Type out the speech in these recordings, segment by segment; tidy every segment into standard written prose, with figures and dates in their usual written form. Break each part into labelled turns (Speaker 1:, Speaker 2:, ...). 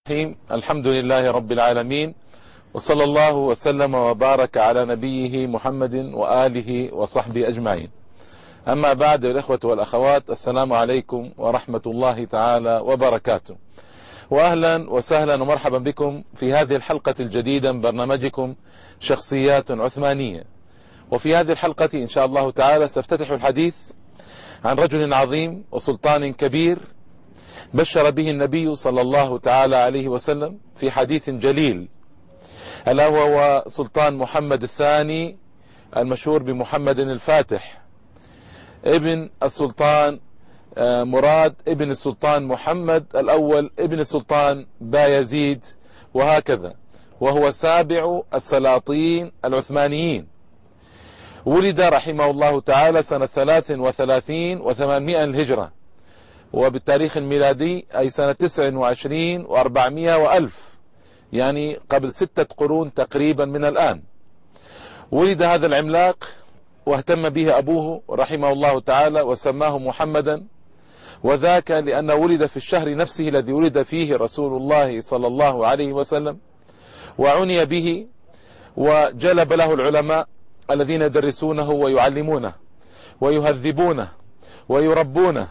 Speaker 1: الحمد لله رب العالمين، وصلى الله وسلم وبارك على نبيه محمد وآله وصحبه أجمعين. أما بعد، الإخوة والأخوات، السلام عليكم ورحمة الله تعالى وبركاته، وأهلا وسهلا ومرحبا بكم في هذه الحلقة الجديدة من برنامجكم شخصيات عثمانية. وفي هذه الحلقة إن شاء الله تعالى سأفتتح الحديث عن رجل عظيم وسلطان كبير بشر به النبي صلى الله تعالى عليه وسلم في حديث جليل، ألا هو سلطان محمد الثاني المشهور بمحمد الفاتح، ابن السلطان مراد ابن السلطان محمد الأول ابن السلطان بايزيد، وهكذا، وهو سابع السلاطين العثمانيين. ولد رحمه الله تعالى سنة 33 و800 الهجرة، وبالتاريخ الميلادي أي سنة 29 و400 وألف، يعني قبل 6 قرون تقريبا من الآن. ولد هذا العملاق واهتم به أبوه رحمه الله تعالى وسماه محمدا، وذاك لأنه ولد في الشهر نفسه الذي ولد فيه رسول الله صلى الله عليه وسلم، وعني به وجلب له العلماء الذين يدرسونه ويعلمونه ويهذبونه ويربونه.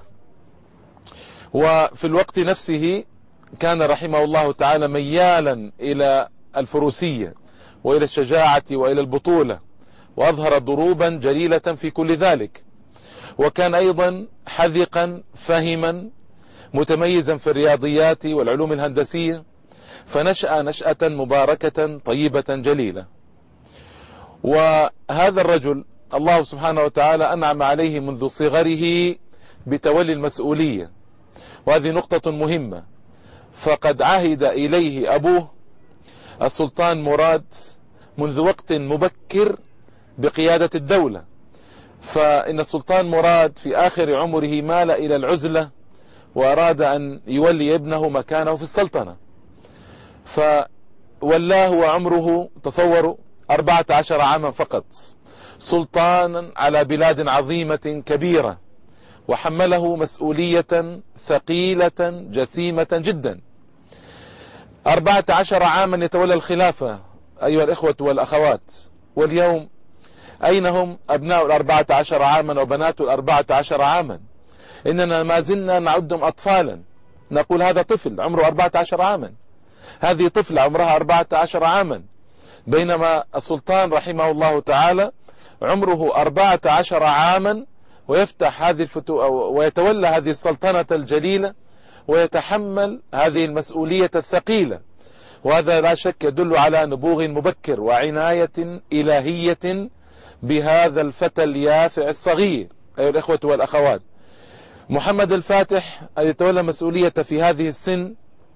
Speaker 1: وفي الوقت نفسه كان رحمه الله تعالى ميالا إلى الفروسية وإلى الشجاعة وإلى البطولة، وأظهر ضروبا جليلة في كل ذلك. وكان أيضا حذقا فهما متميزا في الرياضيات والعلوم الهندسية، فنشأ نشأة مباركة طيبة جليلة. وهذا الرجل الله سبحانه وتعالى أنعم عليه منذ صغره بتولي المسؤولية، وهذه نقطة مهمة. فقد عهد إليه أبوه السلطان مراد منذ وقت مبكر بقيادة الدولة، فإن السلطان مراد في آخر عمره مال إلى العزلة وأراد أن يولي ابنه مكانه في السلطنة، فولاه وعمره تصوروا 14 عاما فقط سلطانا على بلاد عظيمة كبيرة، وحمله مسؤولية ثقيلة جسيمة جدا. 14 عاما يتولى الخلافة أيها الإخوة والأخوات. واليوم أين هم أبناء 14 عاما وبنات 14 عاما؟ إننا ما زلنا نعدهم أطفالا، نقول هذا طفل عمره 14 عاما، هذه طفلة عمرها 14 عاما، بينما السلطان رحمه الله تعالى عمره 14 عاما ويفتح هذه ويتولى هذه السلطنة الجليلة ويتحمل هذه المسؤولية الثقيلة. وهذا لا شك يدل على نبوغ مبكر وعناية إلهية بهذا الفتى اليافع الصغير. أيها الإخوة والأخوات، محمد الفاتح أن يتولى مسؤولية في هذه السن.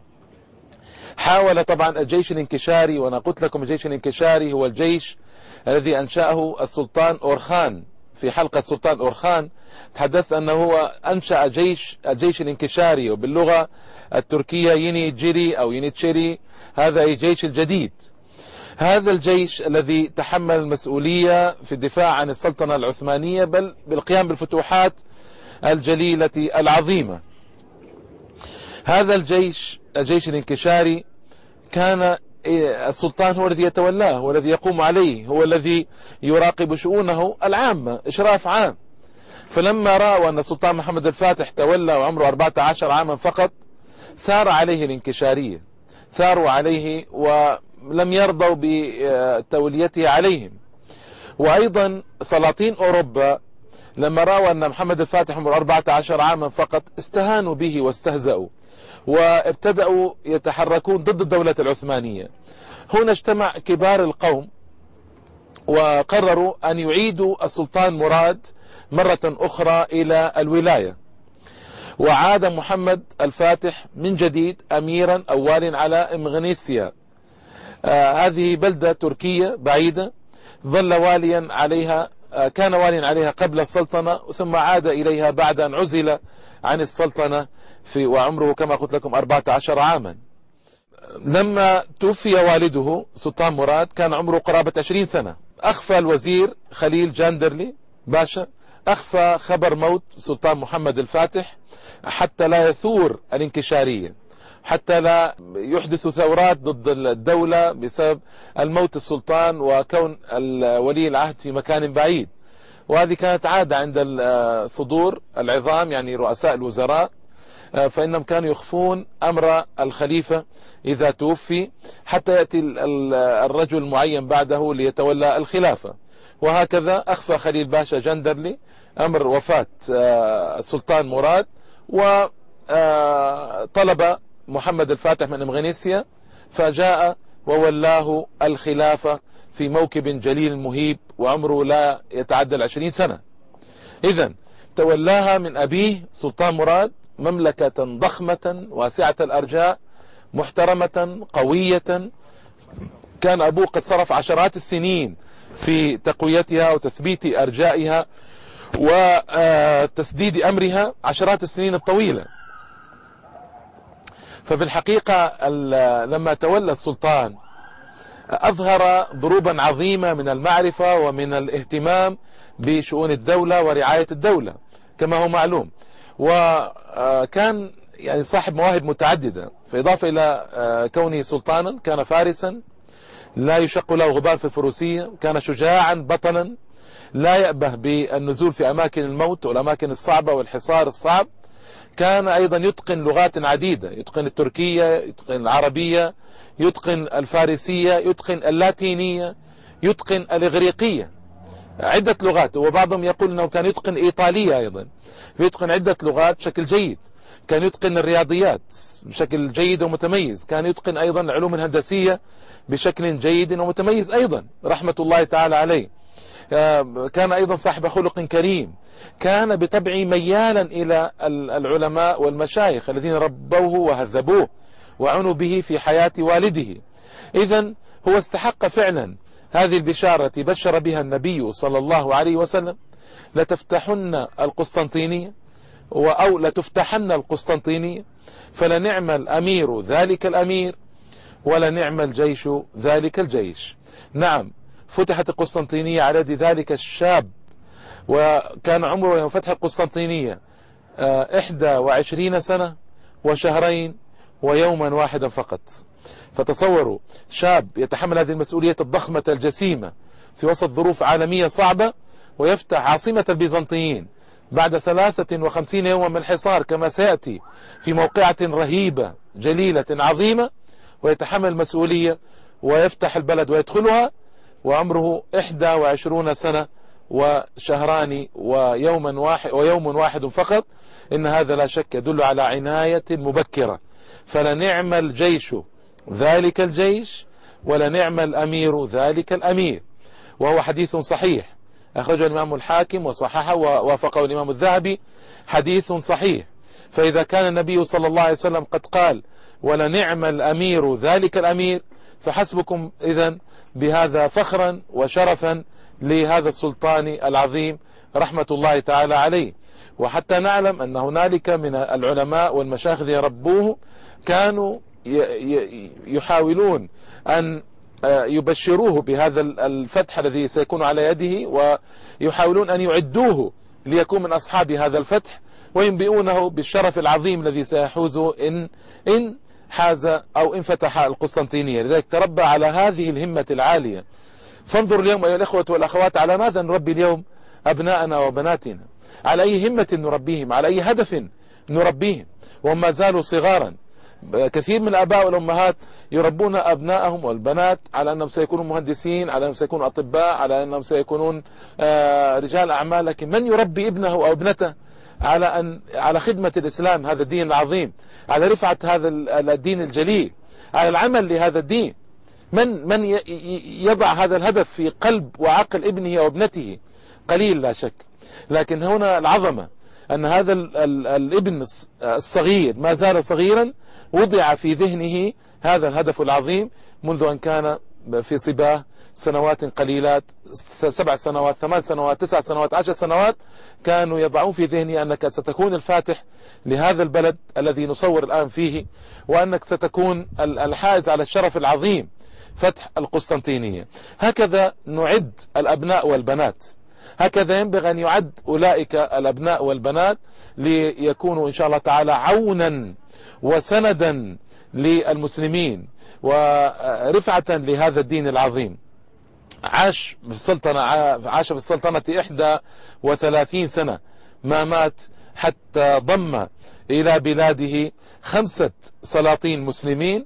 Speaker 1: حاول طبعا الجيش الانكشاري، وأنا قلت لكم الجيش الانكشاري هو الجيش الذي أنشأه السلطان أورخان. في حلقة السلطان أورخان تحدث أنه هو أنشأ الجيش الانكشاري، وباللغة التركية يني جيري أو يني تشيري، هذا الجيش الجديد. هذا الجيش الذي تحمل المسؤولية في الدفاع عن السلطنة العثمانية، بل بالقيام بالفتوحات الجليلة العظيمة. هذا الجيش الانكشاري كان السلطان هو الذي يتولاه، هو الذي يقوم عليه، هو الذي يراقب شؤونه العامة إشراف عام. فلما رأوا أن السلطان محمد الفاتح تولى وعمره 14 عاما فقط، ثار عليه الانكشارية، ثاروا عليه ولم يرضوا بتوليته عليهم. وأيضا سلاطين أوروبا لما رأوا أن محمد الفاتح عمره 14 عاما فقط استهانوا به واستهزأوا، وابتدأوا يتحركون ضد الدولة العثمانية. هنا اجتمع كبار القوم وقرروا أن يعيدوا السلطان مراد مرة أخرى إلى الولاية، وعاد محمد الفاتح من جديد أميرا أو والٍ على إمغنيسيا. هذه بلدة تركية بعيدة، ظل واليا عليها، كان واليا عليها قبل السلطنة، ثم عاد إليها بعد أن عزل عن السلطنة وعمره كما قلت لكم 14 عاما. لما توفي والده سلطان مراد كان عمره قرابة 20 سنة. أخفى الوزير خليل جاندرلي باشا، أخفى خبر موت سلطان محمد الفاتح حتى لا يثور الانكشارية، حتى لا يحدث ثورات ضد الدولة بسبب الموت السلطان وكون ولي العهد في مكان بعيد. وهذه كانت عادة عند صدور العظام، يعني رؤساء الوزراء، فإنهم كانوا يخفون أمر الخليفة إذا توفي حتى يأتي الرجل المعين بعده ليتولى الخلافة. وهكذا أخفى خليل باشا جندرلي أمر وفاة السلطان مراد، وطلب محمد الفاتح من إمغنيسيا، فجاء وولاه الخلافة في موكب جليل مهيب وعمره لا يتعدى 20 سنة. إذن تولاها من أبيه سلطان مراد مملكة ضخمة واسعة الأرجاء محترمة قوية، كان أبوه قد صرف عشرات السنين في تقويتها وتثبيت أرجائها وتسديد أمرها، عشرات السنين الطويلة. ففي الحقيقة لما تولى السلطان أظهر ضروبا عظيمة من المعرفة ومن الاهتمام بشؤون الدولة ورعاية الدولة كما هو معلوم، وكان يعني صاحب مواهب متعددة، فإضافة إلى كونه سلطانا كان فارسا لا يشق له غبار في الفروسية، كان شجاعا بطلا لا يأبه بالنزول في أماكن الموت والأماكن الصعبة والحصار الصعب. كان أيضا يتقن لغات عديدة، يتقن التركية، يتقن العربية، يتقن الفارسية، يتقن اللاتينية، يتقن الإغريقية، عدة لغات. وبعضهم يقول أنه كان يتقن إيطالية أيضا، يتقن عدة لغات بشكل جيد. كان يتقن الرياضيات بشكل جيد ومتميز، كان يتقن أيضا العلوم الهندسية بشكل جيد ومتميز أيضا رحمة الله تعالى عليه. كان أيضا صاحب خلق كريم، كان بطبعه ميالا إلى العلماء والمشايخ الذين ربوه وهذبوه وعنوا به في حياة والده. إذن هو استحق فعلا هذه البشارة التي بشر بها النبي صلى الله عليه وسلم: لتفتحن القسطنطينية أو لتفتحن القسطنطينية، فلنعم الأمير ذلك الأمير ولنعم الجيش ذلك الجيش. نعم، فتحت القسطنطينية على يد ذلك الشاب، وكان عمره يوم فتح القسطنطينية 21 سنة وشهرين ويوما واحدا فقط. فتصوروا شاب يتحمل هذه المسؤولية الضخمة الجسيمة في وسط ظروف عالمية صعبة، ويفتح عاصمة البيزنطيين بعد 53 يوما من الحصار كما سيأتي في موقعة رهيبة جليلة عظيمة، ويتحمل المسؤولية ويفتح البلد ويدخلها وعمره 21 سنة وشهران ويوم واحد فقط. إن هذا لا شك يدل على عناية مبكرة. فلنعم الجيش ذلك الجيش ولنعم الأمير ذلك الأمير. وهو حديث صحيح أخرجه الإمام الحاكم وصححه ووافقه الإمام الذهبي، حديث صحيح. فإذا كان النبي صلى الله عليه وسلم قد قال ولنعم الأمير ذلك الأمير، فحسبكم إذن بهذا فخرا وشرفا لهذا السلطان العظيم رحمة الله تعالى عليه. وحتى نعلم أن هنالك من العلماء والمشايخ الذين ربوه كانوا يحاولون أن يبشروه بهذا الفتح الذي سيكون على يده، ويحاولون أن يعدوه ليكون من أصحاب هذا الفتح، وينبئونه بالشرف العظيم الذي سيحوزه إن حاز أو إن فتح القسطنطينية. لذلك تربى على هذه الهمة العالية. فانظر اليوم أيها الأخوة والأخوات على ماذا نربي اليوم أبناءنا وبناتنا، على أي همة نربيهم، على أي هدف نربيهم وهم ما زالوا صغارا. كثير من الآباء والأمهات يربون أبنائهم والبنات على أنهم سيكونون مهندسين، على أنهم سيكونون أطباء، على أنهم سيكونون رجال أعمال، لكن من يربي ابنه أو ابنته على خدمة الإسلام، هذا الدين العظيم، على رفعة هذا الدين الجليل، على العمل لهذا الدين؟ من يضع هذا الهدف في قلب وعقل ابنه أو ابنته؟ قليل لا شك. لكن هنا العظمة أن هذا الابن الصغير ما زال صغيرا وضع في ذهنه هذا الهدف العظيم منذ أن كان في صباه سنوات قليلات، 7 سنوات 8 سنوات 9 سنوات 10 سنوات، كانوا يضعون في ذهني أنك ستكون الفاتح لهذا البلد الذي نصور الآن فيه، وأنك ستكون الحائز على الشرف العظيم فتح القسطنطينية. هكذا نعد الأبناء والبنات هكذا ينبغي أن يعد أولئك الأبناء والبنات ليكونوا إن شاء الله تعالى عونا وسندا للمسلمين ورفعة لهذا الدين العظيم. عاش في السلطنة 31 سنة، ما مات حتى ضم إلى بلاده 5 سلاطين مسلمين،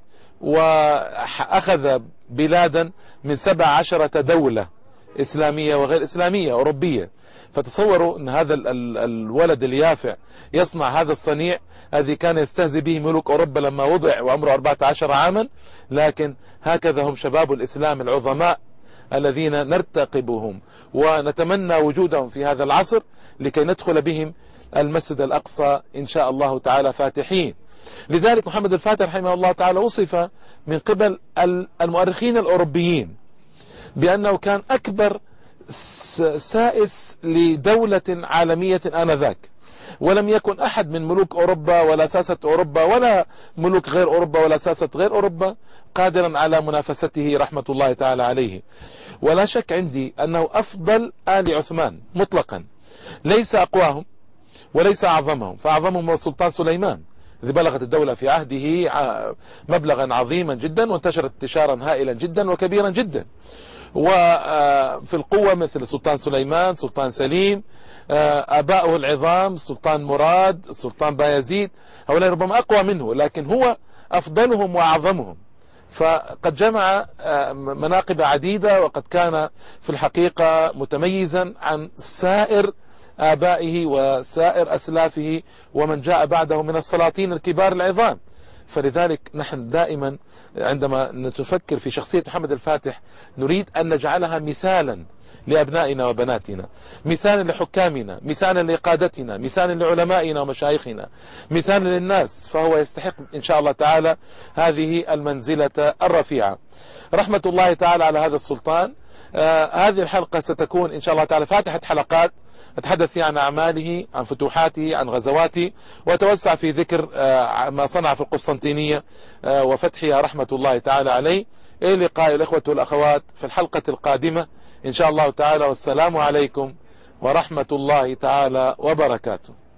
Speaker 1: وأخذ بلادا من 17 دولة إسلامية وغير إسلامية أوروبية. فتصوروا أن هذا الولد اليافع يصنع هذا الصنيع الذي كان يستهزئ به ملوك أوروبا لما وضع وعمره 14 عاما. لكن هكذا هم شباب الإسلام العظماء الذين نرتقبهم ونتمنى وجودهم في هذا العصر لكي ندخل بهم المسجد الأقصى إن شاء الله تعالى فاتحين. لذلك محمد الفاتح رحمه الله تعالى وصف من قبل المؤرخين الأوروبيين بأنه كان أكبر سائس لدولة عالمية آنذاك، ولم يكن أحد من ملوك أوروبا ولا ساسة أوروبا ولا ملوك غير أوروبا ولا ساسة غير أوروبا قادرا على منافسته رحمة الله تعالى عليه. ولا شك عندي أنه أفضل آل عثمان مطلقا، ليس أقواهم وليس أعظمهم، فأعظمهم السلطان سليمان الذي بلغت الدولة في عهده مبلغا عظيما جدا وانتشرت انتشارا هائلا جدا وكبيرا جدا. وفي القوة مثل السلطان سليمان، سلطان سليم، آباؤه العظام السلطان مراد، السلطان بايزيد، هؤلاء ربما أقوى منه، لكن هو أفضلهم وأعظمهم. فقد جمع مناقب عديدة، وقد كان في الحقيقة متميزا عن سائر آبائه وسائر أسلافه ومن جاء بعده من السلاطين الكبار العظام. فلذلك نحن دائما عندما نتفكر في شخصية محمد الفاتح نريد أن نجعلها مثالا لأبنائنا وبناتنا، مثالا لحكامنا، مثالا لقادتنا، مثالا لعلمائنا ومشايخنا، مثالا للناس. فهو يستحق إن شاء الله تعالى هذه المنزلة الرفيعة. رحمة الله تعالى على هذا السلطان. هذه الحلقة ستكون إن شاء الله تعالى فاتحة حلقات أتحدث فيها عن أعماله، عن فتوحاته، عن غزواته، وتوسع في ذكر ما صنع في القسطنطينية وفتحها رحمة الله تعالى عليه. إلى اللقاء الإخوة والأخوات في الحلقة القادمة إن شاء الله تعالى، والسلام عليكم ورحمة الله تعالى وبركاته.